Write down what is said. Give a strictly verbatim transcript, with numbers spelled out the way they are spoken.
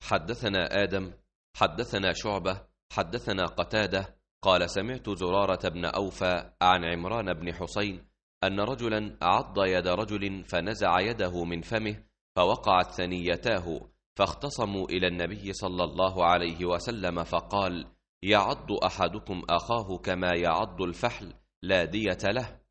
حدثنا آدم حدثنا شعبة حدثنا قتادة قال سمعت زرارة بن أوفى عن عمران بن حسين أن رجلا عض يد رجل فنزع يده من فمه فوقعت ثنيتاه، فاختصموا إلى النبي صلى الله عليه وسلم فقال: يعض أحدكم أخاه كما يعض الفحل لا دية له.